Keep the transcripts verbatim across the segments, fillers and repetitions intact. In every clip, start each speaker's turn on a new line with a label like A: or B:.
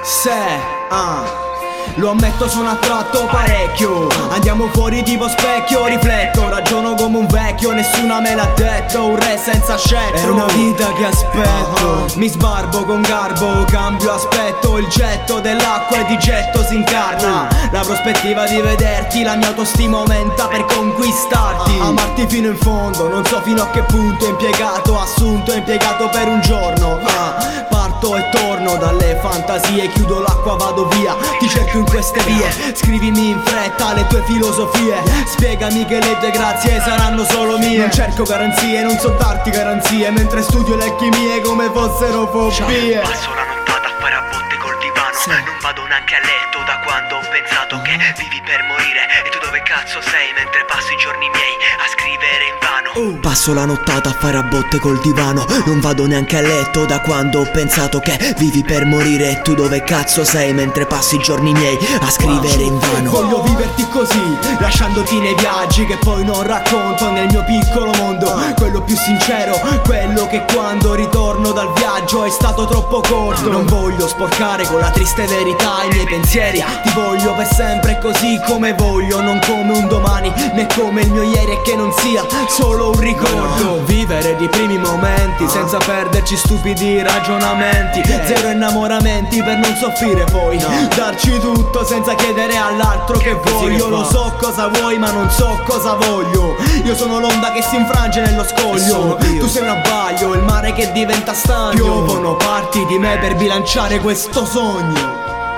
A: Se, ah lo ammetto, sono attratto parecchio. Andiamo fuori tipo specchio, rifletto, ragiono come un vecchio, nessuna me l'ha detto, un re senza scettro. È una vita che aspetto, uh-huh. Mi sbarbo con garbo, cambio aspetto, il getto dell'acqua e di getto si incarna. La prospettiva di vederti, la mia autostima aumenta per conquistarti. Amarti fino in fondo, non so fino a che punto, impiegato, assunto, impiegato per un giorno. uh, Parto e torno dalle fantasie, chiudo l'acqua, vado via, ti cerco in queste vie, scrivimi in fretta le tue filosofie, spiegami che le tue grazie saranno solo mie. Non cerco garanzie, non so darti garanzie, mentre studio le alchimie come fossero fobie.
B: Passo la nottata a fare a botte col divano, sì. Non vado neanche a letto da quando ho pensato che vivi per morire. E tu dove cazzo sei mentre passi i giorni miei a scrivere in vano?
A: uh. Passo la nottata a fare a botte col divano, non vado neanche a letto da quando ho pensato che vivi per morire. E tu dove cazzo sei mentre passi i giorni miei a scrivere in vano? Voglio viverti così, lasciandoti nei viaggi che poi non racconto, nel mio piccolo mondo, quello più sincero, quello che quando ritorno dal viaggio è stato troppo corto. Non voglio sporcare con la triste verità i miei pensieri, ti voglio per sempre così come voglio, non come un domani né come il mio ieri, e che non sia solo un ricordo. Vivere di primi momenti senza perderci stupidi ragionamenti, zero innamoramenti per non soffrire poi, darci tutto senza chiedere all'altro che voglio. Lo so cosa vuoi ma non so cosa voglio, io sono l'onda che si infrange nello scoglio, tu sei un abbaglio, il mare che diventa stagno. Piovono parti di me per bilanciare questo sogno,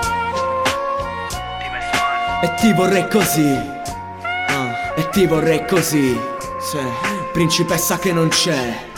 A: e ti vorrei così, ah, e ti vorrei così, sì. Principessa che non c'è.